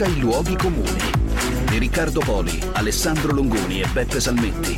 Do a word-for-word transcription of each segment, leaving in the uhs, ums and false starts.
dai luoghi comuni di Riccardo Poli, Alessandro Longoni e Beppe Salmetti.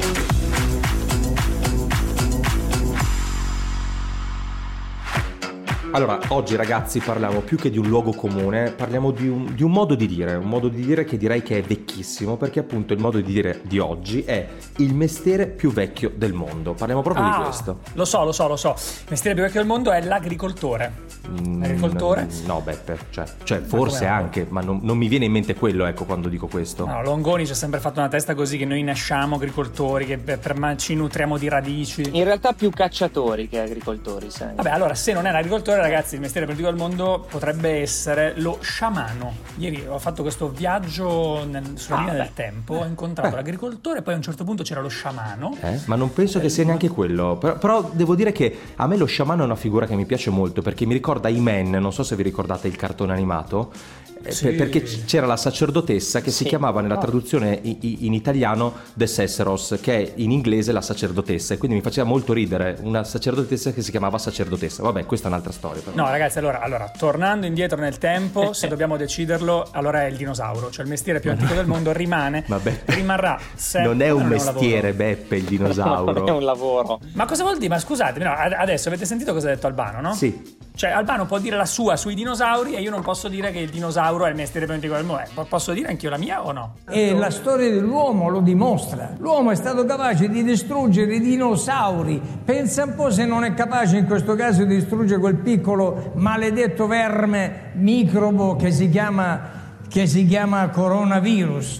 Allora, oggi ragazzi parliamo più che di un luogo comune, parliamo di un, di un modo di dire, un modo di dire che direi che è vecchissimo, perché appunto il modo di dire di oggi è il mestiere più vecchio del mondo. Parliamo proprio ah, di questo. Lo so, lo so, lo so. Il mestiere più vecchio del mondo è l'agricoltore. L'agricoltore? Mm, no, Beppe, cioè, cioè forse anche, ma non, non mi viene in mente quello, ecco, quando dico questo. No, Longoni ci ha sempre fatto una testa così, che noi nasciamo agricoltori, che per me ci nutriamo di radici. In realtà più cacciatori che agricoltori, sai. Vabbè, allora, se non è un agricoltore, ragazzi, il mestiere più vecchio del mondo potrebbe essere lo sciamano. Ieri ho fatto questo viaggio nel, sulla ah, linea beh. del tempo, ho incontrato Beh. l'agricoltore, poi a un certo punto c'era lo sciamano. Eh? Ma non penso che sia neanche quello. Però, però devo dire che a me lo sciamano è una figura che mi piace molto, perché mi ricorda He-Man, non so se vi ricordate il cartone animato. Sì. Per, perché c'era la sacerdotessa che sì. si chiamava nella oh. traduzione in, in italiano The Sesseros, che è in inglese la sacerdotessa, e quindi mi faceva molto ridere una sacerdotessa che si chiamava sacerdotessa. Vabbè, questa è un'altra storia però. No, ragazzi, allora, allora tornando indietro nel tempo, se dobbiamo deciderlo, allora è il dinosauro, cioè il mestiere più antico del mondo rimane, Vabbè. rimarrà sempre. Non è un non mestiere, è un Beppe, il dinosauro. Non è un lavoro. Ma cosa vuol dire? Ma scusatemi, no, adesso avete sentito cosa ha detto Albano, no? Sì. Cioè Albano può dire la sua sui dinosauri e io non posso dire che il dinosauro è il mestiere più antico del mondo. Eh, posso dire anch'io la mia o no? E la storia dell'uomo lo dimostra. L'uomo è stato capace di distruggere i dinosauri. Pensa un po' se non è capace in questo caso di distruggere quel piccolo maledetto verme microbo che si chiama, che si chiama coronavirus.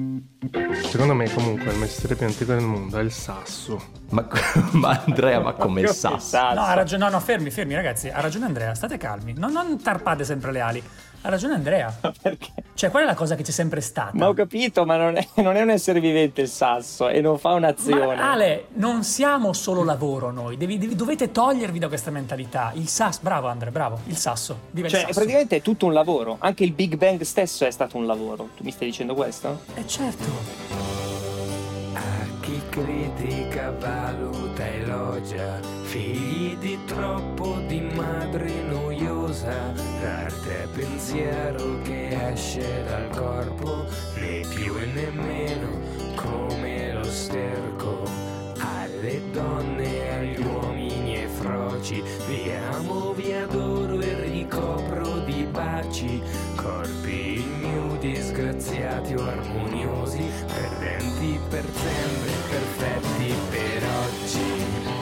Secondo me comunque il mestiere più antico del mondo è il sasso. Ma, ma Andrea, ma come il sasso? No, ha ragione, no, no, fermi, fermi ragazzi, ha ragione Andrea, state calmi, non, non tarpate sempre le ali. Ha ragione Andrea. Perché? Cioè, qual è la cosa che c'è sempre stata? Ma ho capito, ma non è, non è un essere vivente il sasso e non fa un'azione. Ma Ale, non siamo solo lavoro noi, devi, devi, dovete togliervi da questa mentalità. Il sasso, bravo Andrea, bravo, il sasso. Viva Cioè, il sasso. praticamente è tutto un lavoro. Anche il Big Bang stesso è stato un lavoro. Tu mi stai dicendo questo? Eh certo. Chi critica, valuta, elogia, figli di troppo, di madre noiosa, arte e pensiero che esce dal corpo, né più e nemmeno come lo sterco. Alle donne, agli uomini e froci, vi amo, vi adoro e ricopro di baci, corpi ignudi, disgraziati o armoniosi, perdenti per sempre, perfetti per oggi.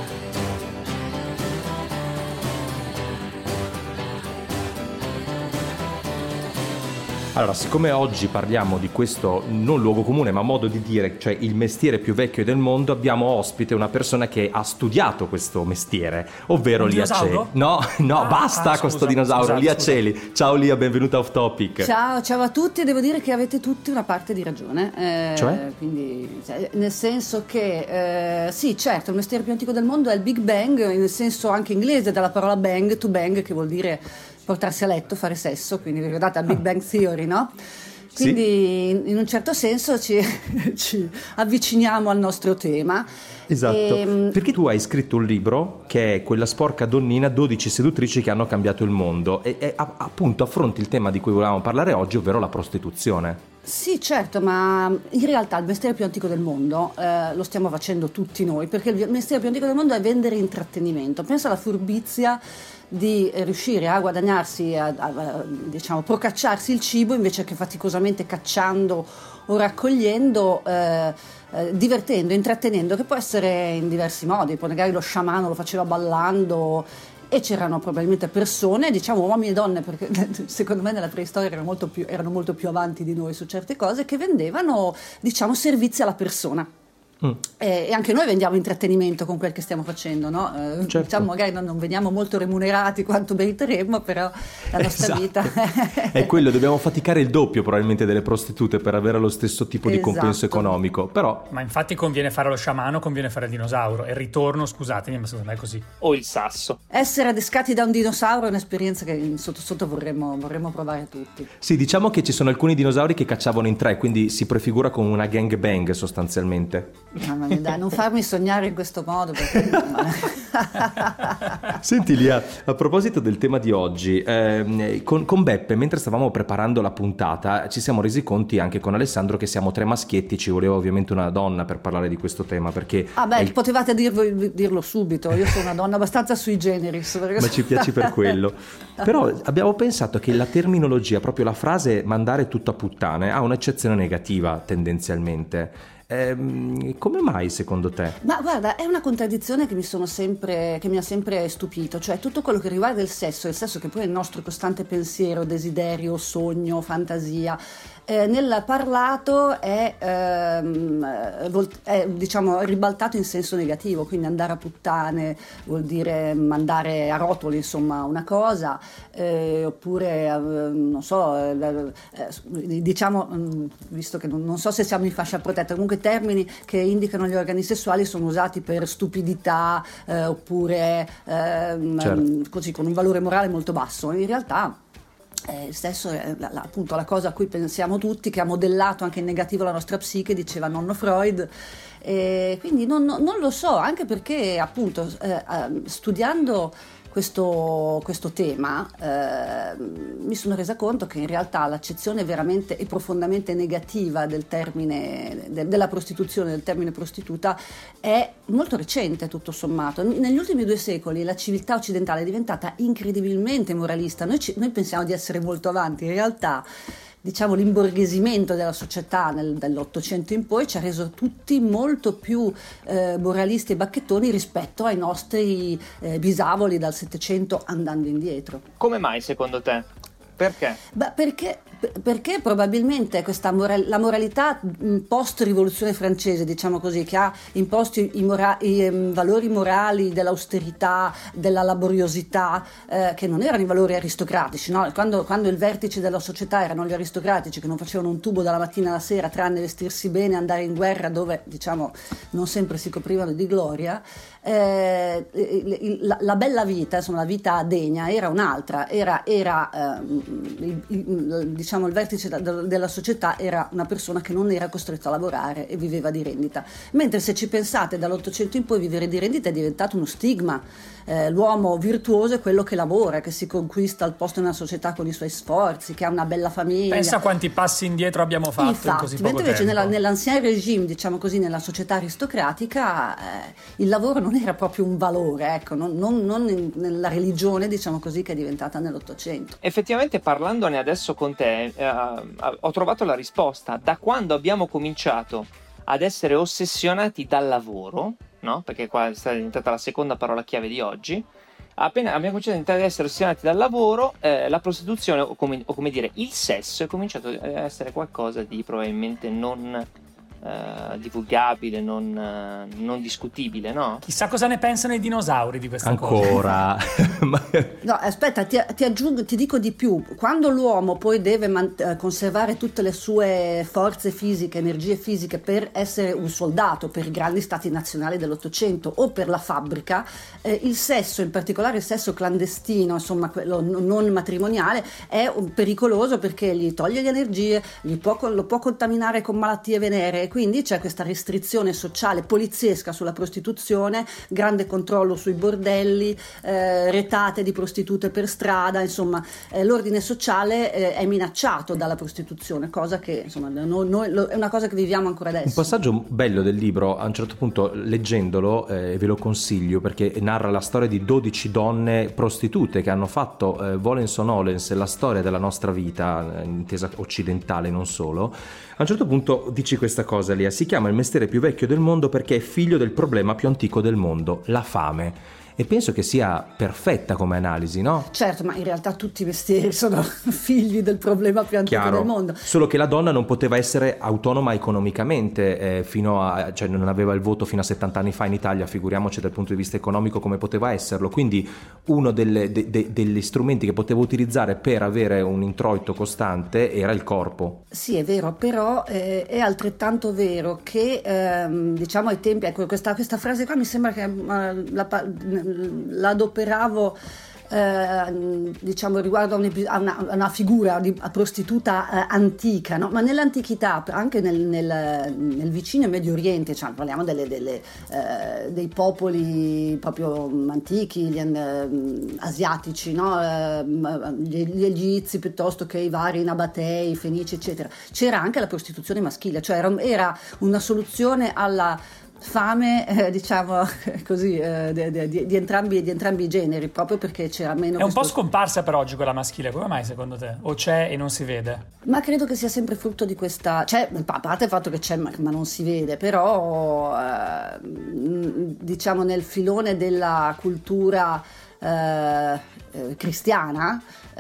Allora, siccome oggi parliamo di questo non luogo comune ma modo di dire, cioè il mestiere più vecchio del mondo, abbiamo ospite una persona che ha studiato questo mestiere, ovvero Un Lia dinosauro? Celi. No, no, Ah, basta ah, con scusa, sto dinosauro, scusate, Lia scusa. Celi. Ciao Lia, benvenuta a Off Topic. Ciao, ciao a tutti, devo dire che avete tutti una parte di ragione. Eh, Cioè? Quindi, cioè, nel senso che, eh, sì, certo, il mestiere più antico del mondo è il Big Bang, nel senso anche inglese della parola bang, to bang, che vuol dire portarsi a letto, fare sesso, quindi vi ricordate la Big Bang Theory, no? Quindi in, in un certo senso ci, ci avviciniamo al nostro tema. Esatto, E, perché tu hai scritto un libro che è Quella sporca donnina, dodici seduttrici che hanno cambiato il mondo e, e a- appunto affronti il tema di cui volevamo parlare oggi, ovvero la prostituzione. Sì, certo, ma in realtà il mestiere più antico del mondo eh, lo stiamo facendo tutti noi, perché il mestiere più antico del mondo è vendere intrattenimento. Pensa alla furbizia di riuscire a guadagnarsi, a, a, a, diciamo, procacciarsi il cibo invece che faticosamente cacciando o raccogliendo, eh, eh, divertendo, intrattenendo, che può essere in diversi modi. Poi magari lo sciamano lo faceva ballando. E c'erano probabilmente persone, diciamo uomini e donne, perché secondo me nella preistoria erano molto più, erano molto più avanti di noi su certe cose, che vendevano, diciamo, servizi alla persona. Mm. E, e anche noi vendiamo intrattenimento con quel che stiamo facendo, no? Eh, certo. Diciamo magari non, non veniamo molto remunerati quanto meriteremmo, però la nostra Esatto. vita è quello, dobbiamo faticare il doppio probabilmente delle prostitute per avere lo stesso tipo di Esatto. compenso economico, però Ma infatti conviene fare lo sciamano, conviene fare il dinosauro. E il ritorno, scusatemi, ma secondo me è così. O il sasso. essere adescati da un dinosauro è un'esperienza che sotto sotto vorremmo, vorremmo provare tutti. sì, diciamo che ci sono alcuni dinosauri che cacciavano in tre, quindi si prefigura come una gangbang sostanzialmente. Mamma mia, dai, non farmi sognare in questo modo perché... Senti Lia, a proposito del tema di oggi, eh, con, con Beppe, mentre stavamo preparando la puntata, ci siamo resi conti anche con Alessandro che siamo tre maschietti, ci voleva ovviamente una donna per parlare di questo tema, perché... Ah beh, il... potevate dirlo, dirlo subito, io sono una donna abbastanza sui generis. Perché... Ma ci piace per quello. Però abbiamo pensato che la terminologia, proprio la frase mandare tutto a puttane, ha un'eccezione negativa tendenzialmente. Eh, come mai secondo te? Ma guarda, è una contraddizione che mi sono sempre che mi ha sempre stupito, cioè tutto quello che riguarda il sesso, il sesso che poi è il nostro costante pensiero, desiderio, sogno, fantasia, eh, nel parlato è, ehm, volt- è diciamo ribaltato in senso negativo, quindi andare a puttane vuol dire mandare a rotoli insomma una cosa, eh, oppure eh, non so, eh, eh, diciamo, visto che non, non so se siamo in fascia protetta, comunque termini che indicano gli organi sessuali sono usati per stupidità eh, oppure ehm, certo. così con un valore morale molto basso. In realtà eh, il sesso è la, la, appunto la cosa a cui pensiamo tutti, che ha modellato anche in negativo la nostra psiche, diceva nonno Freud. E quindi non, non lo so, anche perché appunto eh, studiando Questo, questo tema eh, mi sono resa conto che in realtà l'accezione veramente e profondamente negativa del termine de, della prostituzione, del termine prostituta, è molto recente tutto sommato. Negli ultimi due secoli la civiltà occidentale è diventata incredibilmente moralista. Noi, ci, noi pensiamo di essere molto avanti, in realtà diciamo l'imborghesimento della società nel, dall'Ottocento in poi ci ha reso tutti molto più eh, moralisti e bacchettoni rispetto ai nostri eh, bisavoli dal Settecento andando indietro. Come mai secondo te? Perché? Beh, perché, perché probabilmente questa moral, la moralità post rivoluzione francese, diciamo così, che ha imposto i, mora, i um, valori morali dell'austerità, della laboriosità, eh, che non erano i valori aristocratici, no? Quando, quando il vertice della società erano gli aristocratici che non facevano un tubo dalla mattina alla sera tranne vestirsi bene, andare in guerra dove diciamo non sempre si coprivano di gloria, eh, la, la bella vita, insomma la vita degna era un'altra, era, era eh, il, il, diciamo il vertice da, della società era una persona che non era costretta a lavorare e viveva di rendita, mentre se ci pensate dall'Ottocento in poi vivere di rendita è diventato uno stigma. Eh, l'uomo virtuoso è quello che lavora, che si conquista il posto nella società con i suoi sforzi, che ha una bella famiglia. Pensa quanti passi indietro abbiamo fatto. Infatti, in così poco mentre invece tempo. nella, nell'ancien regime, diciamo così, nella società aristocratica eh, il lavoro non era proprio un valore, ecco, non, non, non in, nella religione, diciamo così, che è diventata nell'Ottocento. Effettivamente, parlandone adesso con te, eh, ho trovato la risposta. Da quando abbiamo cominciato ad essere ossessionati dal lavoro, no? Perché qua è stata diventata la seconda parola chiave di oggi, appena abbiamo cominciato ad essere ossessionati dal lavoro, eh, la prostituzione, o come, o come dire, il sesso è cominciato ad essere qualcosa di probabilmente non Uh, divulgabile, non, uh, non discutibile, no? Chissà cosa ne pensano i dinosauri di questa Ancora. cosa. No, aspetta, ti, ti aggiungo, ti dico di più. Quando l'uomo poi deve man- conservare tutte le sue forze fisiche, energie fisiche per essere un soldato per i grandi stati nazionali dell'Ottocento o per la fabbrica, eh, il sesso, in particolare il sesso clandestino, insomma quello non matrimoniale, è pericoloso perché gli toglie le energie, gli può, lo può contaminare con malattie veneree. Quindi c'è questa restrizione sociale poliziesca sulla prostituzione, grande controllo sui bordelli, eh, retate di prostitute per strada, insomma eh, l'ordine sociale eh, è minacciato dalla prostituzione, cosa che insomma noi, noi, lo, è una cosa che viviamo ancora adesso. Un passaggio bello del libro, a un certo punto leggendolo, eh, ve lo consiglio perché narra la storia di dodici donne prostitute che hanno fatto eh, volens o nolens la storia della nostra vita, eh, intesa occidentale non solo. A un certo punto dici questa cosa, Lia: si chiama il mestiere più vecchio del mondo perché è figlio del problema più antico del mondo, la fame. E penso che sia perfetta come analisi, no? Certo, ma in realtà tutti i mestieri sono figli del problema più antico Chiaro, del mondo. Solo che la donna non poteva essere autonoma economicamente, eh, fino a, cioè non aveva il voto fino a settanta anni fa in Italia, figuriamoci dal punto di vista economico come poteva esserlo. Quindi uno delle, de, de, degli strumenti che poteva utilizzare per avere un introito costante era il corpo. Sì, è vero, però eh, è altrettanto vero che ehm, diciamo ai tempi, ecco, questa, questa frase qua mi sembra che uh, la, la adoperavo eh, diciamo riguardo a, un, a, una, a una figura di a prostituta eh, antica, no? Ma nell'antichità, anche nel, nel, nel vicino Medio Oriente, cioè parliamo delle, delle, eh, dei popoli proprio antichi, gli, eh, asiatici, no? eh, gli, gli egizi piuttosto che i vari nabatei, i fenici eccetera, c'era anche la prostituzione maschile, cioè era, era una soluzione alla fame, eh, diciamo così, eh, di, di, di, entrambi, di entrambi i generi, proprio perché c'era meno. È un questo... po' scomparsa per oggi quella maschile, come mai secondo te? O c'è e non si vede? Ma credo che sia sempre frutto di questa, cioè a parte il fatto che c'è ma, ma non si vede, però eh, diciamo nel filone della cultura eh, eh, cristiana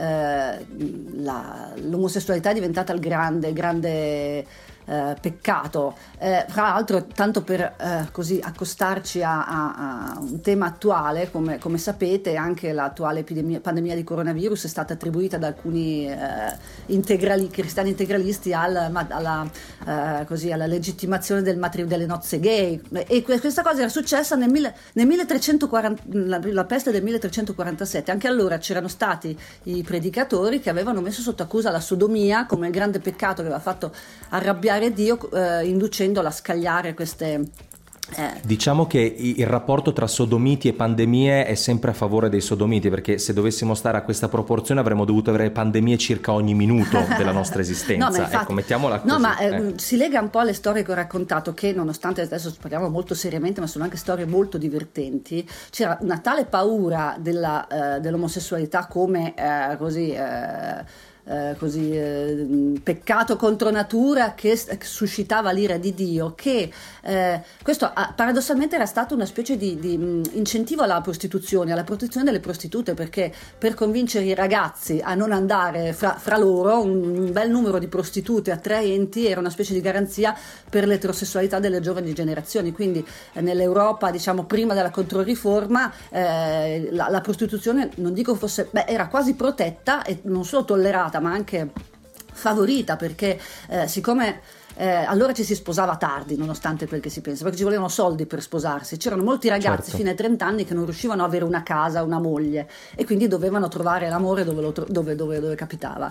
eh, la, l'omosessualità è diventata il grande, grande Eh, peccato, eh, fra l'altro tanto per eh, così accostarci a, a, a un tema attuale, come, come sapete anche l'attuale epidemia, pandemia di coronavirus è stata attribuita da alcuni eh, integrali, cristiani integralisti al, alla, eh, così, alla legittimazione del matri- delle nozze gay, e questa cosa era successa nel, mille, nel milletrecentoquaranta, la, la peste del milletrecentoquarantasette. Anche allora c'erano stati i predicatori che avevano messo sotto accusa la sodomia come il grande peccato che aveva fatto arrabbiare Dio, eh, inducendola a scagliare queste. Eh. Diciamo che il rapporto tra sodomiti e pandemie è sempre a favore dei sodomiti, perché se dovessimo stare a questa proporzione avremmo dovuto avere pandemie circa ogni minuto della nostra esistenza. No, ma infatti, ecco, mettiamola così. No, ma eh, eh. si lega un po' alle storie che ho raccontato, che nonostante adesso parliamo molto seriamente, ma sono anche storie molto divertenti. C'era una tale paura della, eh, dell'omosessualità come eh, così. Eh, Eh, così eh, peccato contro natura che s- suscitava l'ira di Dio, che eh, questo ah, paradossalmente era stato una specie di, di mh, incentivo alla prostituzione, alla protezione delle prostitute, perché per convincere i ragazzi a non andare fra, fra loro un, un bel numero di prostitute attraenti era una specie di garanzia per l'eterosessualità delle giovani generazioni. Quindi eh, nell'Europa, diciamo prima della Controriforma, eh, la, la prostituzione non dico fosse, beh, era quasi protetta e non solo tollerata ma anche favorita, perché eh, siccome eh, allora ci si sposava tardi nonostante quel che si pensa, perché ci volevano soldi per sposarsi, c'erano molti ragazzi certo. fino ai trenta anni che non riuscivano ad avere una casa, una moglie, e quindi dovevano trovare l'amore dove, lo, dove, dove, dove capitava.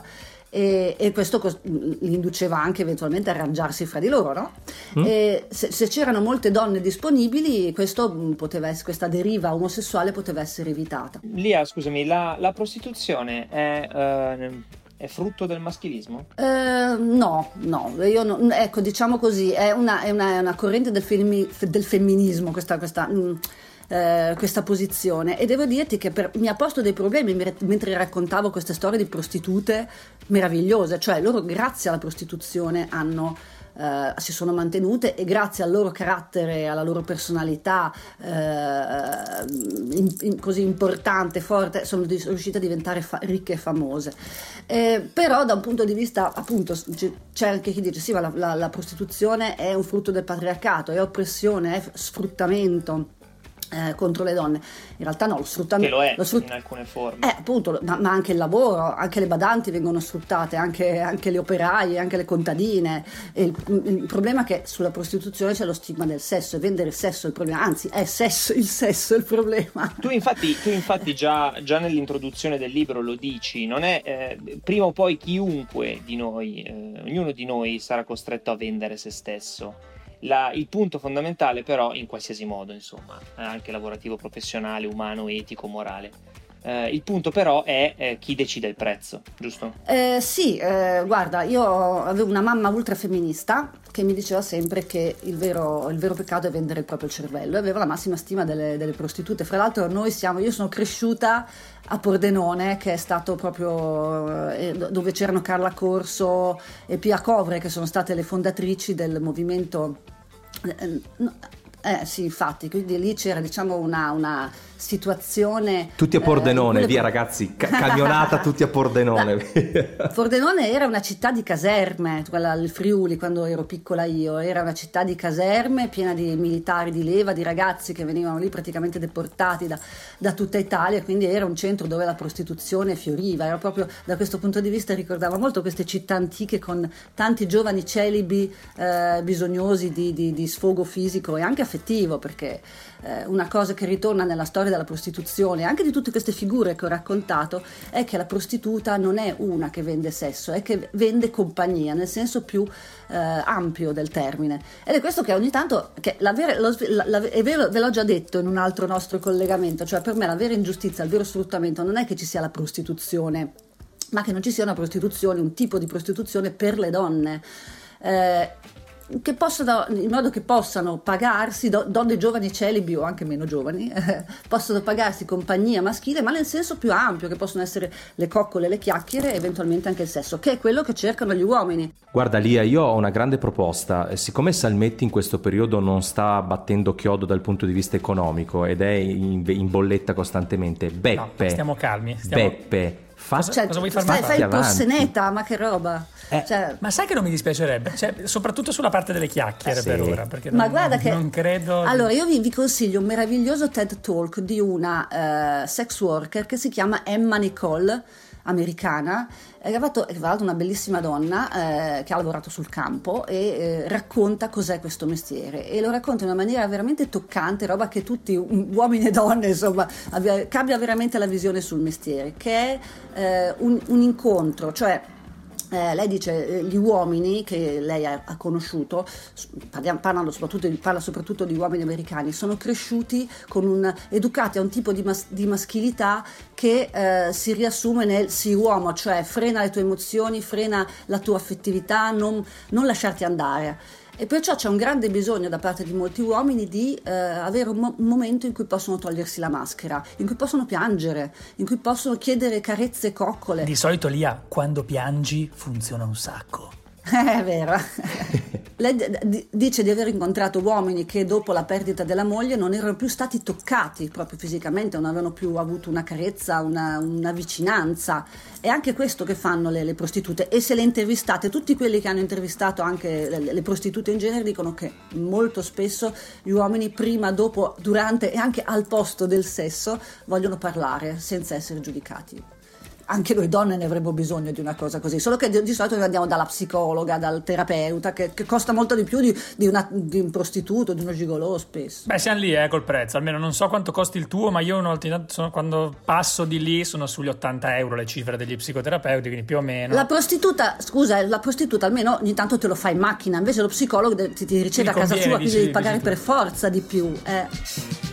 E, e questo cos- li induceva anche eventualmente a arrangiarsi fra di loro, no? Mm. E se, se c'erano molte donne disponibili, questo poteva essere, questa deriva omosessuale poteva essere evitata. Lia, scusami, la, la prostituzione è, uh, è frutto del maschilismo? Uh, no, no, io no, ecco, diciamo così, è una, è una, è una corrente del, femmi, del femminismo, questa, questa mh, Eh, questa posizione, e devo dirti che per, mi ha posto dei problemi mentre raccontavo queste storie di prostitute meravigliose, cioè loro grazie alla prostituzione hanno eh, si sono mantenute, e grazie al loro carattere, alla loro personalità eh, in, in, così importante, forte, sono di, riuscite a diventare fa, ricche e famose. Eh, però da un punto di vista, appunto, c'è anche chi dice sì, ma la, la, la prostituzione è un frutto del patriarcato, è oppressione, è sfruttamento Eh, contro le donne. In realtà no, lo sfruttamento che lo è lo sfrutt- in alcune forme, eh, appunto, ma, ma anche il lavoro, anche le badanti vengono sfruttate, anche, anche le operaie, anche le contadine. E il, il problema è che sulla prostituzione c'è lo stigma del sesso, e vendere il sesso è il problema, anzi è sesso, il sesso è il problema. Tu infatti, tu infatti già, già nell'introduzione del libro lo dici, non è eh, prima o poi chiunque di noi, eh, ognuno di noi sarà costretto a vendere se stesso. La, il punto fondamentale però, in qualsiasi modo, insomma, anche lavorativo, professionale, umano, etico, morale, eh, il punto però è eh, chi decide il prezzo, giusto? Eh, sì, eh, guarda, io avevo una mamma ultra femminista che mi diceva sempre che il vero, il vero peccato è vendere il proprio cervello, e aveva la massima stima delle, delle prostitute. Fra l'altro noi siamo, io sono cresciuta a Pordenone, che è stato proprio eh, dove c'erano Carla Corso e Pia Covre, che sono state le fondatrici del movimento. Eh, no, eh sì, infatti, quindi lì c'era, diciamo, una, una situazione. Tutti a Pordenone, eh, via ragazzi, ca- camionata tutti a Pordenone. Pordenone era una città di caserme, quella il Friuli, quando ero piccola io, era una città di caserme piena di militari di leva, di ragazzi che venivano lì praticamente deportati da, da tutta Italia, quindi era un centro dove la prostituzione fioriva. Era proprio, da questo punto di vista, ricordava molto queste città antiche con tanti giovani celibi eh, bisognosi di, di, di sfogo fisico e anche affettivo, perché eh, una cosa che ritorna nella storia della prostituzione, anche di tutte queste figure che ho raccontato, è che la prostituta non è una che vende sesso, è che vende compagnia, nel senso più eh, ampio del termine. Ed è questo che ogni tanto, che la vera, lo, la, la, è vero, ve l'ho già detto in un altro nostro collegamento, cioè per me la vera ingiustizia, il vero sfruttamento non è che ci sia la prostituzione, ma che non ci sia una prostituzione, un tipo di prostituzione per le donne, eh, che possano, in modo che possano pagarsi, do, donne giovani celibi o anche meno giovani, eh, possono pagarsi compagnia maschile, ma nel senso più ampio, che possono essere le coccole, le chiacchiere e eventualmente anche il sesso, che è quello che cercano gli uomini. Guarda Lia, io ho una grande proposta. Siccome Salmetti in questo periodo non sta battendo chiodo dal punto di vista economico ed è in, in bolletta costantemente, Beppe, no, stiamo calmi, stiamo... Beppe, fa, cosa, cioè, cosa vuoi fai, farmi fai il avanti. prosseneta, ma che roba. Eh, cioè, ma sai che non mi dispiacerebbe, cioè, soprattutto sulla parte delle chiacchiere, eh sì. per ora, perché ma non, guarda che non credo. Allora io vi, vi consiglio un meraviglioso TED Talk di una uh, sex worker che si chiama Emma Nicole, americana, è fatto, è fatto una bellissima donna eh, che ha lavorato sul campo e eh, racconta cos'è questo mestiere, e lo racconta in una maniera veramente toccante, roba che tutti uomini e donne insomma abbia, cambia veramente la visione sul mestiere, che è eh, un, un incontro, cioè Eh, lei dice eh, gli uomini che lei ha, ha conosciuto, parliamo, parlano soprattutto, parla soprattutto di uomini americani, sono cresciuti con un, educati a un tipo di, mas, di maschilità che eh, si riassume nel sì uomo, cioè frena le tue emozioni, frena la tua affettività, non, non lasciarti andare. E perciò c'è un grande bisogno da parte di molti uomini di eh, avere un, mo- un momento in cui possono togliersi la maschera, in cui possono piangere, in cui possono chiedere carezze e coccole. Di solito Lia, quando piangi funziona un sacco. È vero. Lei d- d- dice di aver incontrato uomini che dopo la perdita della moglie non erano più stati toccati proprio fisicamente, non avevano più avuto una carezza, una, una vicinanza. È anche questo che fanno le, le prostitute, e se le intervistate, tutti quelli che hanno intervistato anche le, le prostitute in genere dicono che molto spesso gli uomini prima, dopo, durante e anche al posto del sesso vogliono parlare senza essere giudicati. Anche noi donne ne avremmo bisogno di una cosa così, solo che di, di solito noi andiamo dalla psicologa, dal terapeuta, che, che costa molto di più di, di, una, di un prostituto, di uno gigolò spesso. Beh, siamo lì eh, col prezzo, almeno non so quanto costi il tuo, ma io una volta sono, quando passo di lì sono sugli ottanta euro le cifre degli psicoterapeuti, quindi più o meno. La prostituta, scusa, la prostituta almeno ogni tanto te lo fa in macchina, invece lo psicologo ti, ti riceve a casa sua, quindi devi pagare per forza di più. Eh.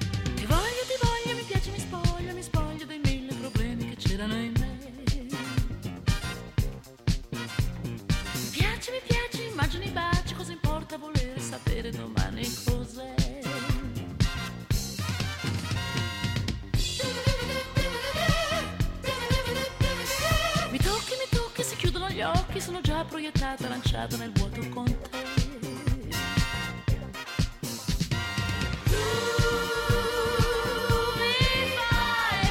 Domani cos'è? Mi tocchi, mi tocchi, si chiudono gli occhi, sono già proiettata, lanciata nel vuoto con te. Tu mi fai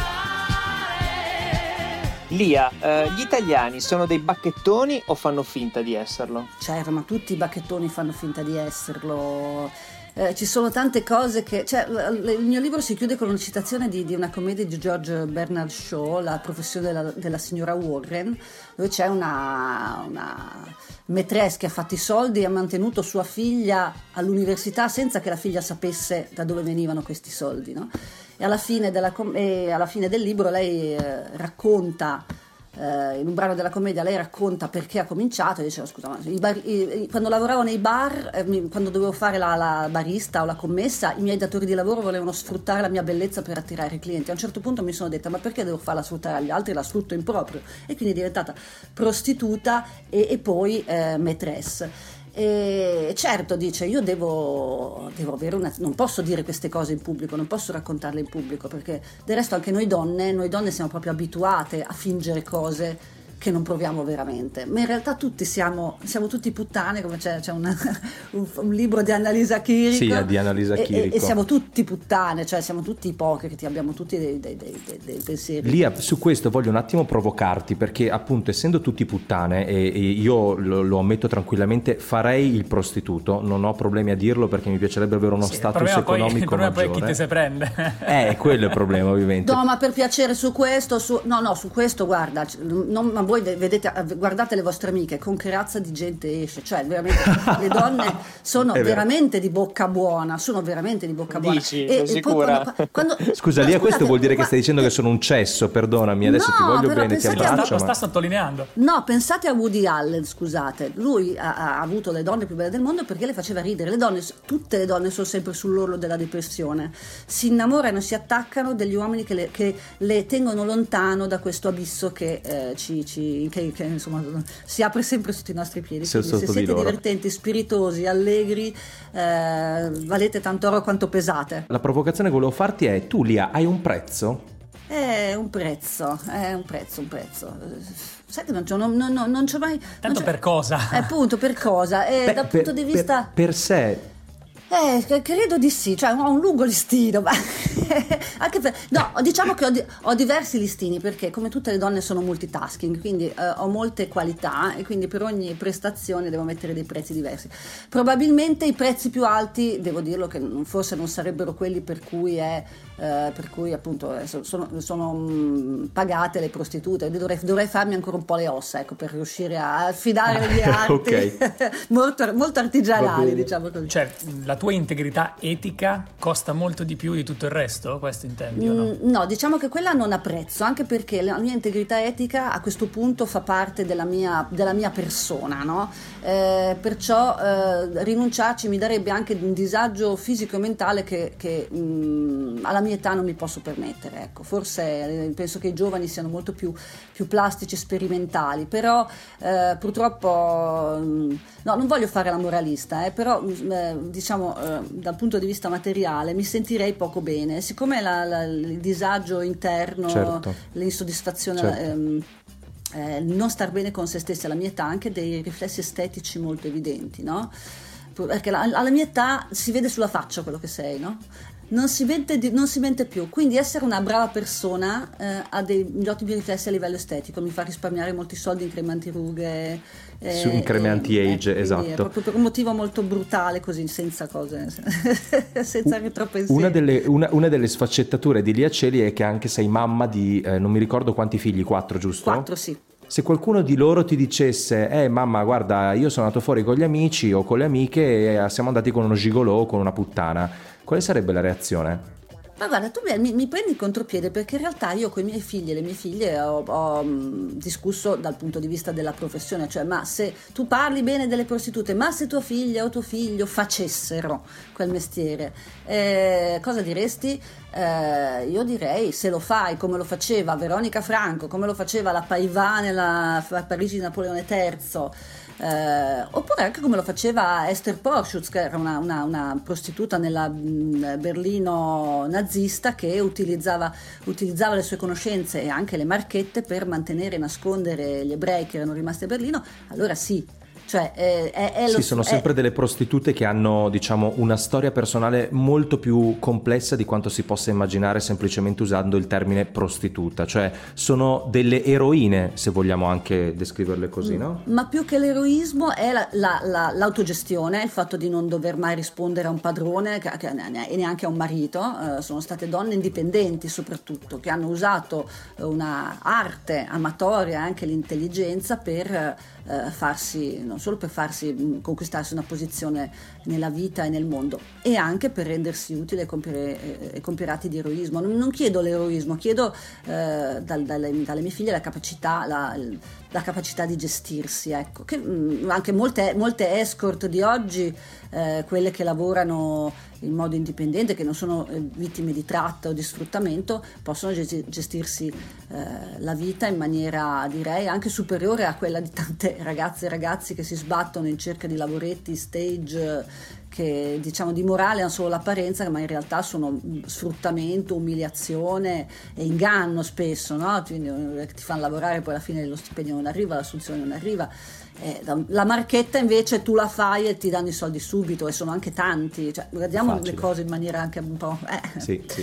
volare. Lia, eh, gli italiani sono dei bacchettoni o fanno finta di esserlo? Certo, ma tutti i bacchettoni fanno finta di esserlo. Eh, ci sono tante cose che... Cioè, il mio libro si chiude con una citazione di, di una commedia di George Bernard Shaw, La professione della, della signora Warren, dove c'è una, una maîtresse che ha fatto i soldi e ha mantenuto sua figlia all'università senza che la figlia sapesse da dove venivano questi soldi, no? E alla fine, della, e alla fine del libro lei eh, racconta, eh, in un brano della commedia, lei racconta perché ha cominciato e diceva scusa, ma i bar, i, quando lavoravo nei bar, eh, quando dovevo fare la, la barista o la commessa, i miei datori di lavoro volevano sfruttare la mia bellezza per attirare i clienti. A un certo punto mi sono detta ma perché devo farla sfruttare agli altri, la sfrutto in proprio, e quindi è diventata prostituta e, e poi eh, maîtresse. E certo, dice, io devo, devo avere una, non posso dire queste cose in pubblico, non posso raccontarle in pubblico, perché del resto anche noi donne, noi donne siamo proprio abituate a fingere cose che non proviamo veramente, ma in realtà tutti siamo, siamo tutti puttane, come c'è, c'è una, un, un libro di Annalisa Chirico, sì, di Annalisa Chirico. E, e siamo tutti puttane, cioè siamo tutti ipocriti, abbiamo tutti dei, dei, dei, dei, dei pensieri. Lia, su questo voglio un attimo provocarti, perché appunto essendo tutti puttane, e, e io lo, lo ammetto tranquillamente, farei il prostituto, non ho problemi a dirlo perché mi piacerebbe avere uno sì, status il economico poi, il problema maggiore. poi è chi te se prende. Eh, quello è il problema ovviamente. No, ma per piacere su questo, su, no no, su questo guarda, non voi vedete, guardate le vostre amiche, con che razza di gente esce, cioè veramente le donne sono veramente di bocca buona, sono veramente di bocca buona. Dici, e, sei e poi sicura? quando, quando, Scusa, Lia, questo vuol dire che stai dicendo che sono un cesso, perdonami, adesso No, ti voglio però bene, ti pensate a- abbraccio. Lo sta ma- sottolineando. No, pensate a Woody Allen, scusate, lui ha, ha avuto le donne più belle del mondo perché le faceva ridere. Le donne, tutte le donne sono sempre sull'orlo della depressione, si innamorano, si attaccano degli uomini che le, che le tengono lontano da questo abisso che, eh, ci, ci, che, che insomma si apre sempre sotto i nostri piedi. Se- Quindi, se sotto di siete loro. divertenti, spiritosi, allegri, eh, valete tanto oro quanto pesate. La provocazione che volevo farti è: tu, Lia, hai un prezzo? È un prezzo, è un prezzo, un prezzo. Sai che non c'ho, non, non, non c'ho mai... non Tanto c'ho- per cosa? Eh, appunto, per cosa? E Beh, dal per- punto di per- vista... per sé. Eh, c- credo di sì, cioè ho un lungo listino, ma anche per... No, diciamo che ho, di- ho diversi listini perché come tutte le donne sono multitasking, quindi eh, ho molte qualità e quindi per ogni prestazione devo mettere dei prezzi diversi. Probabilmente i prezzi più alti, devo dirlo, che non- forse non sarebbero quelli per cui è... eh, per cui appunto eh, so- sono, sono mh, pagate le prostitute. Dovrei, dovrei farmi ancora un po' le ossa, ecco, per riuscire a affidare le mie arti Ok. molto, molto Va artigianali, bene. diciamo così. Cioè, la tua integrità etica costa molto di più di tutto il resto? Questo intendi o no? Mm, no, diciamo che quella non ha prezzo, anche perché la mia integrità etica a questo punto fa parte della mia, della mia persona, no? Eh, perciò eh, rinunciarci mi darebbe anche un disagio fisico e mentale che, che mm, alla mia età non mi posso permettere, ecco. Forse eh, penso che i giovani siano molto più, più plastici e sperimentali, però eh, purtroppo mm, no, non voglio fare la moralista, eh, però mm, eh, diciamo eh, dal punto di vista materiale mi sentirei poco bene, siccome la, la, il disagio interno, Certo. l'insoddisfazione, Certo. ehm, eh, il non star bene con se stessi alla mia età, anche dei riflessi estetici molto evidenti, no? Perché la- alla mia età si vede sulla faccia quello che sei, no? Non si mente, di- non si mente più, quindi essere una brava persona eh, ha degli ottimi riflessi a livello estetico, mi fa risparmiare molti soldi in creme antirughe, eh, Su- in creme e- anti-age, quindi esatto. è proprio per un motivo molto brutale, così, senza cose, senza retropensieri. Una delle, una, una delle sfaccettature di Lia Celi è che anche sei mamma di eh, non mi ricordo quanti figli, quattro, giusto? Quattro, sì. Se qualcuno di loro ti dicesse: eh mamma, guarda, io sono andato fuori con gli amici o con le amiche e siamo andati con uno gigolò o con una puttana, quale sarebbe la reazione? Ma guarda, tu mi, mi prendi in contropiede perché in realtà io con i miei figli e le mie figlie ho, ho mh, discusso dal punto di vista della professione, cioè ma se tu parli bene delle prostitute, ma se tua figlia o tuo figlio facessero quel mestiere, eh, cosa diresti? Eh, io direi, se lo fai come lo faceva Veronica Franco, come lo faceva la Paivà nella Parigi di Napoleone terzo, Eh, oppure anche come lo faceva Esther Porschutz, che era una, una, una prostituta nella mh, Berlino nazista, che utilizzava, utilizzava le sue conoscenze e anche le marchette per mantenere e nascondere gli ebrei che erano rimasti a Berlino. Allora sì, cioè eh, è, è lo, Sì, sono è- sempre delle prostitute che hanno, diciamo, una storia personale molto più complessa di quanto si possa immaginare semplicemente usando il termine prostituta, cioè sono delle eroine, se vogliamo anche descriverle così, no? Ma più che l'eroismo è la- la- la- l'autogestione, il fatto di non dover mai rispondere a un padrone che- che ne- e neanche a un marito. Eh, sono state donne indipendenti soprattutto, che hanno usato eh, una arte amatoria e anche l'intelligenza per eh, farsi, non solo per farsi mh, conquistarsi una posizione nella vita e nel mondo, e anche per rendersi utile e compiere, eh, e compiere atti di eroismo. Non, non chiedo l'eroismo, chiedo eh, dal- dalle, dalle mie figlie la capacità, la, la capacità di gestirsi, ecco. Che, mh, anche molte, molte escort di oggi, eh, quelle che lavorano in modo indipendente, che non sono eh, vittime di tratta o di sfruttamento, possono gesti- gestirsi eh, la vita in maniera, direi, anche superiore a quella di tante ragazze e ragazzi che si sbattono in cerca di lavoretti stage eh, che, diciamo, di morale hanno solo l'apparenza, ma in realtà sono mh, sfruttamento, umiliazione e inganno spesso, no? Quindi, eh, ti fanno lavorare, poi alla fine lo stipendio non arriva, l'assunzione non arriva. Eh, da- la marchetta invece tu la fai e ti danno i soldi subito, e sono anche tanti, cioè, guardiamo Facile. le cose in maniera anche un po'... eh. Sì, sì.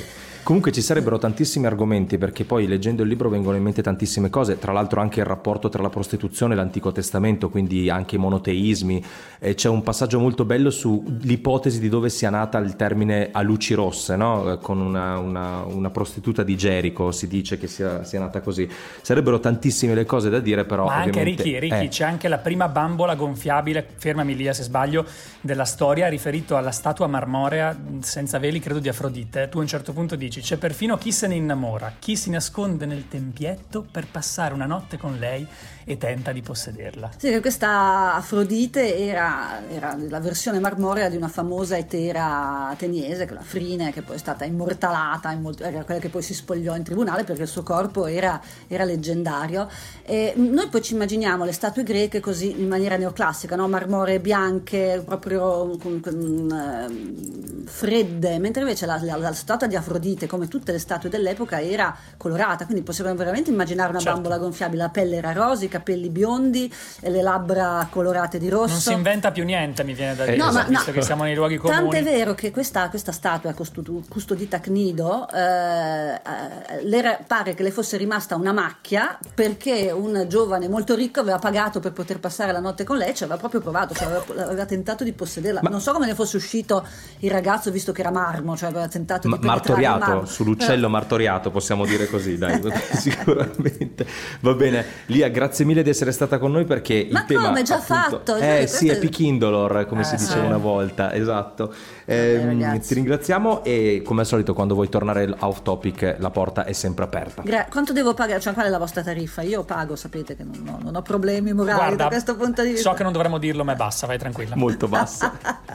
Comunque ci sarebbero tantissimi argomenti, perché poi leggendo il libro vengono in mente tantissime cose, tra l'altro anche il rapporto tra la prostituzione e l'Antico Testamento, quindi anche i monoteismi. E c'è un passaggio molto bello sull'ipotesi di dove sia nata il termine a luci rosse, no? Con una, una, una prostituta di Gerico si dice che sia, sia nata così. Sarebbero tantissime le cose da dire, però ma anche Ricky, Ricky eh. c'è anche la prima bambola gonfiabile, fermami lì se sbaglio, della storia, riferito alla statua marmorea senza veli, credo, di Afrodite. Tu a un certo punto dici: c'è perfino chi se ne innamora, chi si nasconde nel tempietto per passare una notte con lei e tenta di possederla. Sì, questa Afrodite era, era la versione marmorea di una famosa etera ateniese, la Frine, che poi è stata immortalata, era quella che poi si spogliò in tribunale perché il suo corpo era, era leggendario. E noi poi ci immaginiamo le statue greche così in maniera neoclassica, no? Marmoree bianche, proprio con, con, uh, fredde, mentre invece la, la, la statua di Afrodite, come tutte le statue dell'epoca, era colorata, quindi possiamo veramente immaginare una certo. bambola gonfiabile. La pelle era rosica, capelli biondi e le labbra colorate di rosso. Non si inventa più niente, mi viene da dire, no, ma, visto no. che siamo nei luoghi comuni. Tant'è vero che questa, questa statua custodita a Cnido eh, le pare che le fosse rimasta una macchia, perché un giovane molto ricco aveva pagato per poter passare la notte con lei, ci aveva proprio provato, cioè aveva, aveva tentato di possederla. Ma non so come ne fosse uscito il ragazzo, visto che era marmo, cioè aveva tentato ma, di penetrare il marmo. Martoriato, sull'uccello eh. martoriato, possiamo dire così, dai, sicuramente. Va bene, Lia, grazie mille di essere stata con noi, perché il ma tema come, già appunto, fatto? Eh cioè, sì, è è... Picindolor, come eh, si diceva sì. una volta, esatto. Eh, Vabbè, ti ringraziamo e come al solito quando vuoi tornare off topic la porta è sempre aperta. Gra- quanto devo pagare? Cioè, qual è la vostra tariffa? Io pago, sapete che non ho, non ho problemi morali. Guarda, da questo punto di vista. So che non dovremmo dirlo, ma è bassa, vai tranquilla. Molto bassa.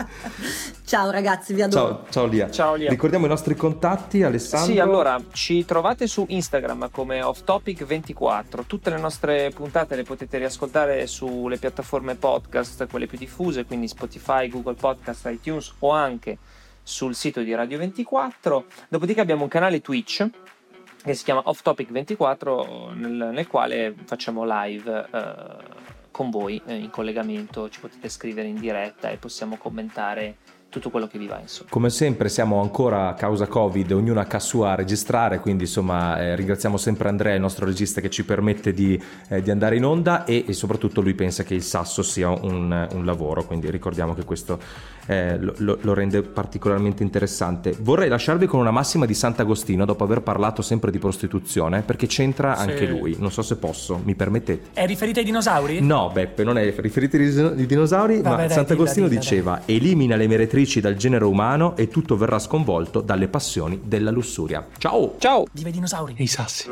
Ciao ragazzi, vi adoro. Ciao, ciao Lia. Ciao Lia. Ricordiamo i nostri contatti, Alessandro. Sì, allora ci trovate su Instagram come off topic ventiquattro. Tutte le nostre puntate le potete riascoltare sulle piattaforme podcast, quelle più diffuse, quindi Spotify, Google Podcast, iTunes, o anche sul sito di Radio ventiquattro. Dopodiché abbiamo un canale Twitch che si chiama Off Topic ventiquattro, nel, nel quale facciamo live eh, con voi eh, in collegamento. Ci potete scrivere in diretta e possiamo commentare tutto quello che vi va, insomma. Come sempre siamo ancora a causa Covid, ognuno a casa sua a registrare, quindi insomma eh, ringraziamo sempre Andrea, il nostro regista, che ci permette di, eh, di andare in onda, e, e soprattutto lui pensa che il sasso sia un, un lavoro, quindi ricordiamo che questo eh, lo, lo rende particolarmente interessante. Vorrei lasciarvi con una massima di Sant'Agostino, dopo aver parlato sempre di prostituzione, perché c'entra sì. anche lui, non so se posso, mi permettete? È riferita ai dinosauri? No Beppe, non è riferita ai dinosauri. Vabbè, ma dai, Sant'Agostino dilla, dilla, diceva dai. Elimina le meretrici dal genere umano e tutto verrà sconvolto dalle passioni della lussuria. Ciao! Ciao! Viva i dinosauri! E i sassi.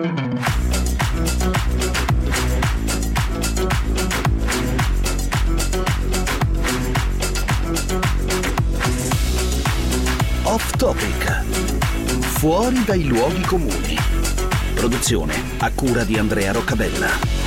Off Topic. Fuori dai luoghi comuni. Produzione a cura di Andrea Roccabella.